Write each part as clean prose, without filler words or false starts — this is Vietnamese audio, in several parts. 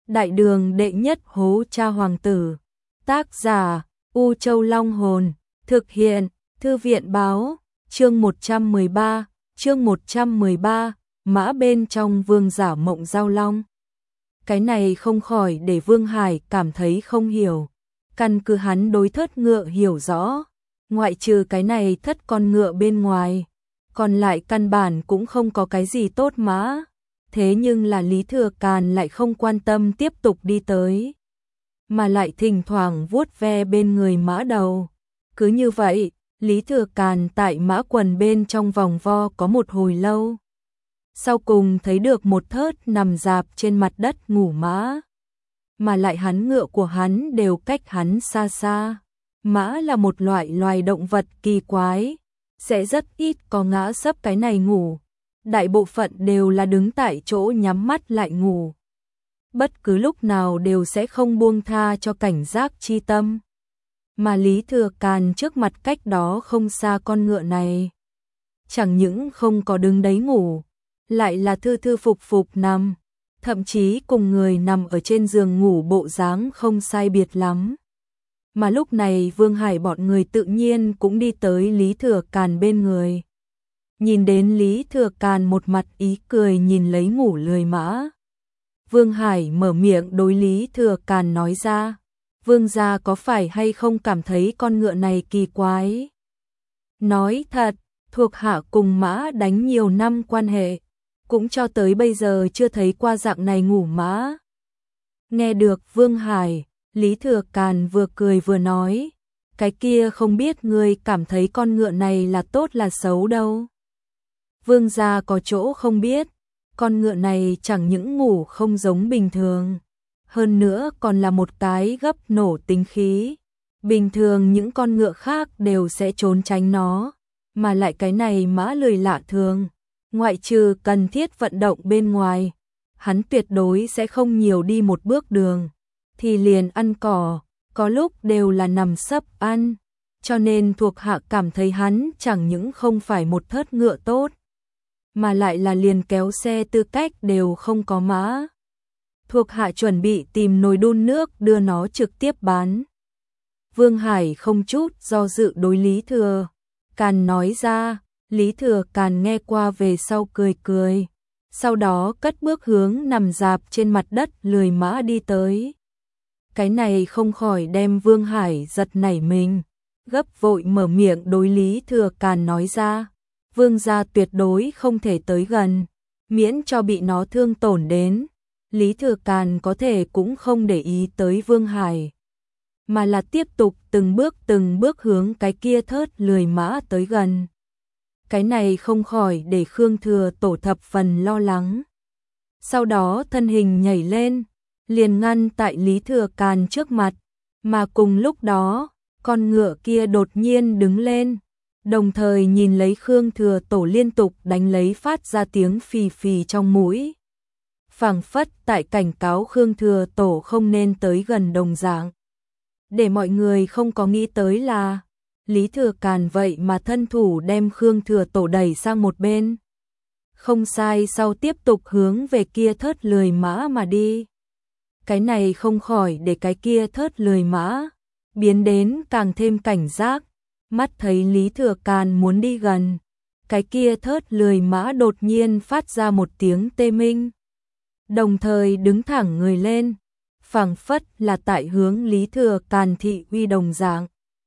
Đại đường đệ nhất hố cha hoàng tử. Tác giả U Châu Long Hồn. Thực hiện Thư viện Báo. Chương 113, mã bên trong vương giả mộng giao long. Cái này không khỏi để Vương Hải cảm thấy không hiểu. Căn cứ hắn đối thất ngựa hiểu rõ, ngoại trừ cái này thất con ngựa bên ngoài, còn lại căn bản cũng không có cái gì tốt mã. Thế nhưng là Lý Thừa Càn lại không quan tâm tiếp tục đi tới, mà lại thỉnh thoảng vuốt ve bên người mã đầu. Cứ như vậy, Lý Thừa Càn tại mã quần bên trong vòng vo có một hồi lâu. Sau cùng thấy được một thớt nằm rạp trên mặt đất ngủ mã. Mà lại hắn ngựa của hắn đều cách hắn xa xa. Mã là một loại loài động vật kỳ quái, sẽ rất ít có ngã sấp cái này ngủ. Đại bộ phận đều là đứng tại chỗ nhắm mắt lại ngủ. Bất cứ lúc nào đều sẽ không buông tha cho cảnh giác chi tâm. Mà Lý Thừa Càn trước mặt cách đó không xa con ngựa này, chẳng những không có đứng đấy ngủ, lại là thư thư phục phục nằm, thậm chí cùng người nằm ở trên giường ngủ bộ dáng không sai biệt lắm. Mà lúc này Vương Hải bọn người tự nhiên cũng đi tới Lý Thừa Càn bên người. Nhìn đến Lý Thừa Càn một mặt ý cười nhìn lấy ngủ lười mã. Vương Hải mở miệng đối Lý Thừa Càn nói ra, Vương gia có phải hay không cảm thấy con ngựa này kỳ quái? Nói thật, thuộc hạ cùng mã đánh nhiều năm quan hệ, cũng cho tới bây giờ chưa thấy qua dạng này ngủ mã. Nghe được Vương Hải, Lý Thừa Càn vừa cười vừa nói, cái kia không biết ngươi cảm thấy con ngựa này là tốt là xấu đâu. Vương gia có chỗ không biết, con ngựa này chẳng những ngủ không giống bình thường, hơn nữa còn là một cái gấp nổ tính khí. Bình thường những con ngựa khác đều sẽ trốn tránh nó, mà lại cái này mã lười lạ thường, ngoại trừ cần thiết vận động bên ngoài, hắn tuyệt đối sẽ không nhiều đi một bước đường, thì liền ăn cỏ, có lúc đều là nằm sấp ăn, cho nên thuộc hạ cảm thấy hắn chẳng những không phải một thớt ngựa tốt, mà lại là liền kéo xe tư cách đều không có mã. Thuộc hạ chuẩn bị tìm nồi đun nước đưa nó trực tiếp bán. Vương Hải không chút do dự đối Lý Thừa Càn nói ra. Lý Thừa Càn nghe qua về sau cười cười, sau đó cất bước hướng nằm rạp trên mặt đất lười mã đi tới. Cái này không khỏi đem Vương Hải giật nảy mình, gấp vội mở miệng đối Lý Thừa Càn nói ra, Vương gia tuyệt đối không thể tới gần, miễn cho bị nó thương tổn đến. Lý Thừa Càn có thể cũng không để ý tới Vương Hải, mà là tiếp tục từng bước hướng cái kia thớt lười mã tới gần. Cái này không khỏi để Khương Thừa Tổ thập phần lo lắng. Sau đó thân hình nhảy lên, liền ngăn tại Lý Thừa Càn trước mặt, mà cùng lúc đó, con ngựa kia đột nhiên đứng lên, đồng thời nhìn lấy Khương Thừa Tổ liên tục đánh lấy phát ra tiếng phì phì trong mũi. Phảng phất tại cảnh cáo Khương Thừa Tổ không nên tới gần đồng dạng. Để mọi người không có nghĩ tới là Lý Thừa Càn vậy mà thân thủ đem Khương Thừa Tổ đẩy sang một bên. Không sai, sau tiếp tục hướng về kia thớt lười mã mà đi. Cái này không khỏi để cái kia thớt lười mã biến đến càng thêm cảnh giác, mắt thấy Lý Thừa Càn muốn đi gần. Cái kia thớt lười mã đột nhiên phát ra một tiếng tê minh, đồng thời đứng thẳng người lên, phảng phất là tại hướng Lý Thừa Càn thị uy đồng dạng.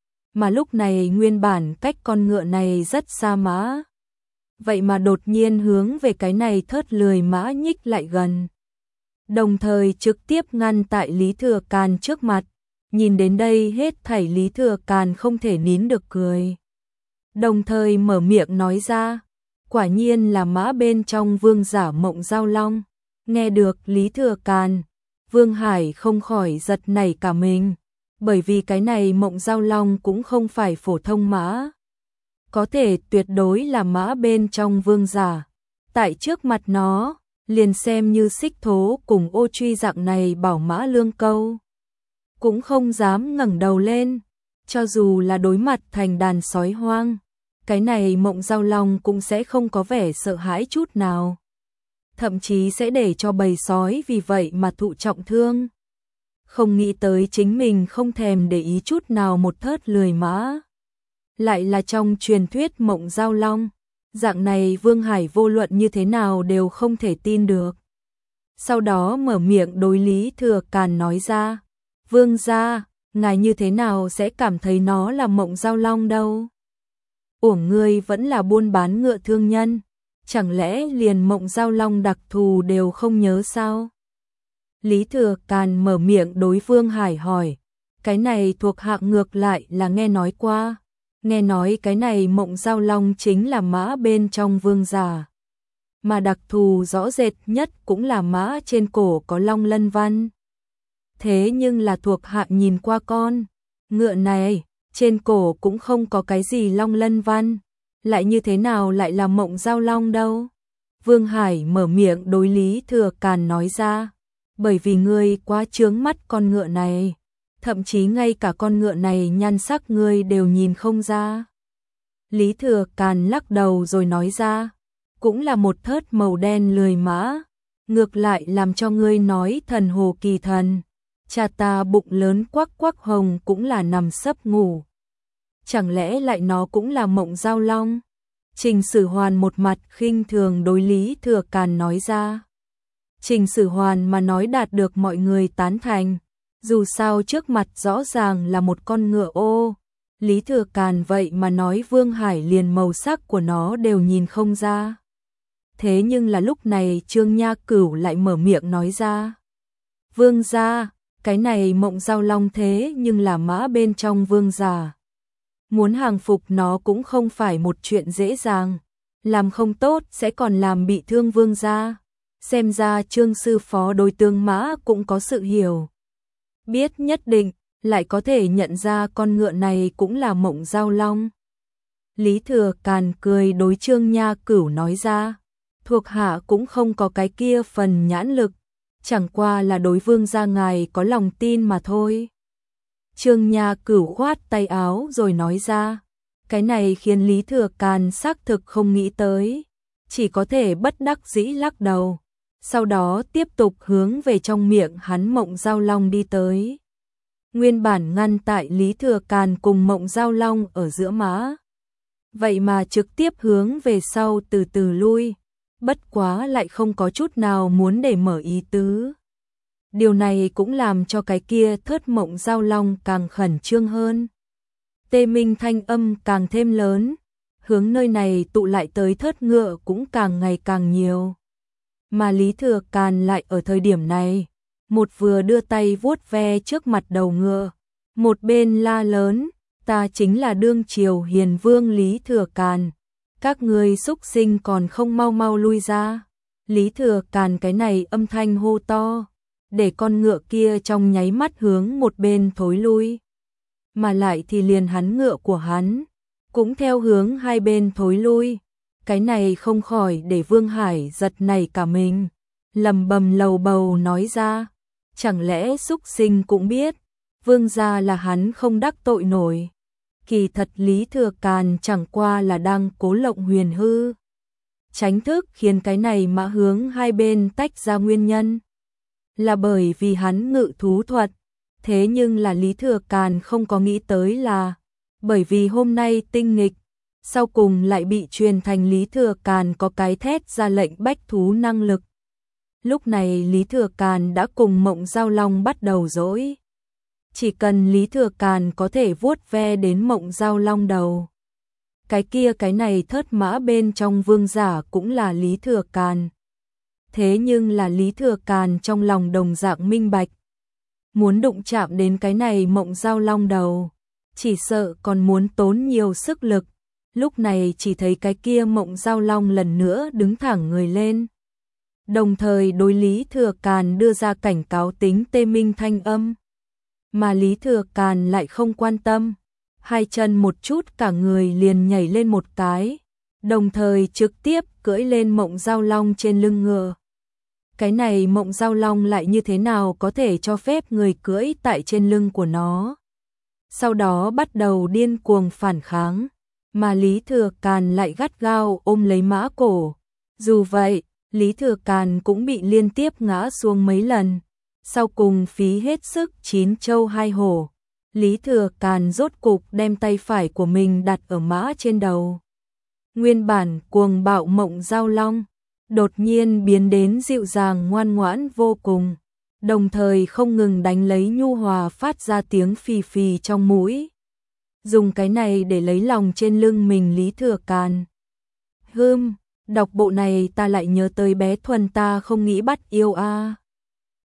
Mà lúc này nguyên bản cách con ngựa này rất xa mã, vậy mà đột nhiên hướng về cái này thớt lười mã nhích lại gần, đồng thời trực tiếp ngăn tại Lý Thừa Càn trước mặt. Nhìn đến đây hết thảy Lý Thừa Càn không thể nín được cười, đồng thời mở miệng nói ra, quả nhiên là mã bên trong vương giả mộng giao long. Nghe được Lý Thừa Càn, Vương Hải không khỏi giật nảy cả mình, bởi vì cái này mộng giao long cũng không phải phổ thông mã, có thể tuyệt đối là mã bên trong vương giả. Tại trước mặt nó, liền xem như Xích Thố cùng Ô Truy dạng này bảo mã lương câu, cũng không dám ngẩng đầu lên, cho dù là đối mặt thành đàn sói hoang, cái này mộng giao long cũng sẽ không có vẻ sợ hãi chút nào. thậm chí sẽ để cho bầy sói vì vậy mà thụ trọng thương. Không nghĩ tới chính mình không thèm để ý chút nào một thớt lười mã. Lại là trong truyền thuyết Mộng Giao Long, dạng này Vương Hải vô luận như thế nào đều không thể tin được. Sau đó mở miệng đối Lý Thừa Càn nói ra, Vương gia, ngài như thế nào sẽ cảm thấy nó là Mộng Giao Long đâu? Uổng ngươi vẫn là buôn bán ngựa thương nhân, chẳng lẽ liền Mộng Giao Long đặc thù đều không nhớ sao? Lý Thừa Càn mở miệng đối Vương Hải hỏi, cái này thuộc hạng ngược lại là nghe nói qua, nghe nói cái này Mộng Giao Long chính là mã bên trong vương giả. Mà đặc thù rõ rệt nhất cũng là mã trên cổ có long lân văn. Thế nhưng là thuộc hạ nhìn qua con ngựa này, trên cổ cũng không có cái gì long lân văn, lại như thế nào lại là Mộng Giao Long đâu? Vương Hải mở miệng đối Lý Thừa Càn nói ra, bởi vì ngươi quá chướng mắt con ngựa này, thậm chí ngay cả con ngựa này nhan sắc ngươi đều nhìn không ra. Lý Thừa Càn lắc đầu rồi nói ra, cũng là một thớt màu đen lười mã, ngược lại làm cho ngươi nói thần hồ kỳ thần. Cha ta bụng lớn quắc quắc hồng cũng là nằm sấp ngủ. Chẳng lẽ lại nó cũng là Mộng Giao Long? Trình Sử Hoàn một mặt khinh thường đối Lý Thừa Càn nói ra. Trình Sử Hoàn mà nói đạt được mọi người tán thành, dù sao trước mặt rõ ràng là một con ngựa ô. Lý Thừa Càn vậy mà nói Vương Hải liền màu sắc của nó đều nhìn không ra. Thế nhưng là lúc này Trương Nha Cửu lại mở miệng nói ra. Vương gia, cái này Mộng Giao Long thế nhưng là mã bên trong vương giả. Muốn hàng phục nó cũng không phải một chuyện dễ dàng, làm không tốt sẽ còn làm bị thương vương gia. Xem ra Trương sư phó đối tướng mã cũng có sự hiểu biết nhất định, lại có thể nhận ra con ngựa này cũng là Mộng Giao Long. Lý Thừa Càn cười đối Trương Nha Cửu nói ra, thuộc hạ cũng không có cái kia phần nhãn lực, chẳng qua là đối vương gia ngài có lòng tin mà thôi. Trương Nha Cửu khoát tay áo rồi nói ra, cái này khiến Lý Thừa Càn xác thực không nghĩ tới, chỉ có thể bất đắc dĩ lắc đầu, sau đó tiếp tục hướng về trong miệng hắn Mộng Giao Long đi tới. Nguyên bản ngăn tại Lý Thừa Càn cùng Mộng Giao Long ở giữa mã, vậy mà trực tiếp hướng về sau từ từ lui, bất quá lại không có chút nào muốn để mở ý tứ. Điều này cũng làm cho cái kia thớt Mộng Giao Long càng khẩn trương hơn. Tê minh thanh âm càng thêm lớn, hướng nơi này tụ lại tới thớt ngựa cũng càng ngày càng nhiều. Mà Lý Thừa Càn lại ở thời điểm này, một vừa đưa tay vuốt ve trước mặt đầu ngựa, một bên la lớn, ta chính là đương triều hiền vương Lý Thừa Càn, các ngươi xúc sinh còn không mau mau lui ra. Lý Thừa Càn cái này âm thanh hô to, để con ngựa kia trong nháy mắt hướng một bên thối lui. Mà lại thì liền hắn ngựa của hắn, cũng theo hướng hai bên thối lui. Cái này không khỏi để Vương Hải giật nảy cả mình, lầm bầm lầu bầu nói ra, chẳng lẽ xúc sinh cũng biết, vương gia là hắn không đắc tội nổi. Kỳ thật Lý Thừa Càn chẳng qua là đang cố lộng huyền hư. Tránh thức khiến cái này mã hướng hai bên tách ra nguyên nhân, là bởi vì hắn ngự thú thuật. Thế nhưng là Lý Thừa Càn không có nghĩ tới là, bởi vì hôm nay tinh nghịch, sau cùng lại bị truyền thành Lý Thừa Càn có cái thét ra lệnh bách thú năng lực. Lúc này Lý Thừa Càn đã cùng Mộng Giao Long bắt đầu dỗi. Chỉ cần Lý Thừa Càn có thể vuốt ve đến Mộng Giao Long đầu, cái kia cái này thớt mã bên trong vương giả cũng là Lý Thừa Càn. Thế nhưng là Lý Thừa Càn trong lòng đồng dạng minh bạch, muốn đụng chạm đến cái này Mộng Giao Long đầu, chỉ sợ còn muốn tốn nhiều sức lực. Lúc này chỉ thấy cái kia Mộng Giao Long lần nữa đứng thẳng người lên, đồng thời đối Lý Thừa Càn đưa ra cảnh cáo tính tê minh thanh âm. Mà Lý Thừa Càn lại không quan tâm, hai chân một chút cả người liền nhảy lên một cái, đồng thời trực tiếp cưỡi lên Mộng Giao Long trên lưng ngựa. Cái này Mộng Giao Long lại như thế nào có thể cho phép người cưỡi tại trên lưng của nó? Sau đó bắt đầu điên cuồng phản kháng, mà Lý Thừa Càn lại gắt gao ôm lấy mã cổ. Dù vậy, Lý Thừa Càn cũng bị liên tiếp ngã xuống mấy lần. Sau cùng phí hết sức 9 châu 2 hổ, Lý Thừa Càn rốt cục đem tay phải của mình đặt ở mã trên đầu. Nguyên bản cuồng bạo Mộng Giao Long đột nhiên biến đến dịu dàng ngoan ngoãn vô cùng, đồng thời không ngừng đánh lấy nhu hòa phát ra tiếng phì phì trong mũi. Dùng cái này để lấy lòng trên lưng mình Lý Thừa Càn. Đọc bộ này ta lại nhớ tới bé Thuần ta không nghĩ bắt yêu a.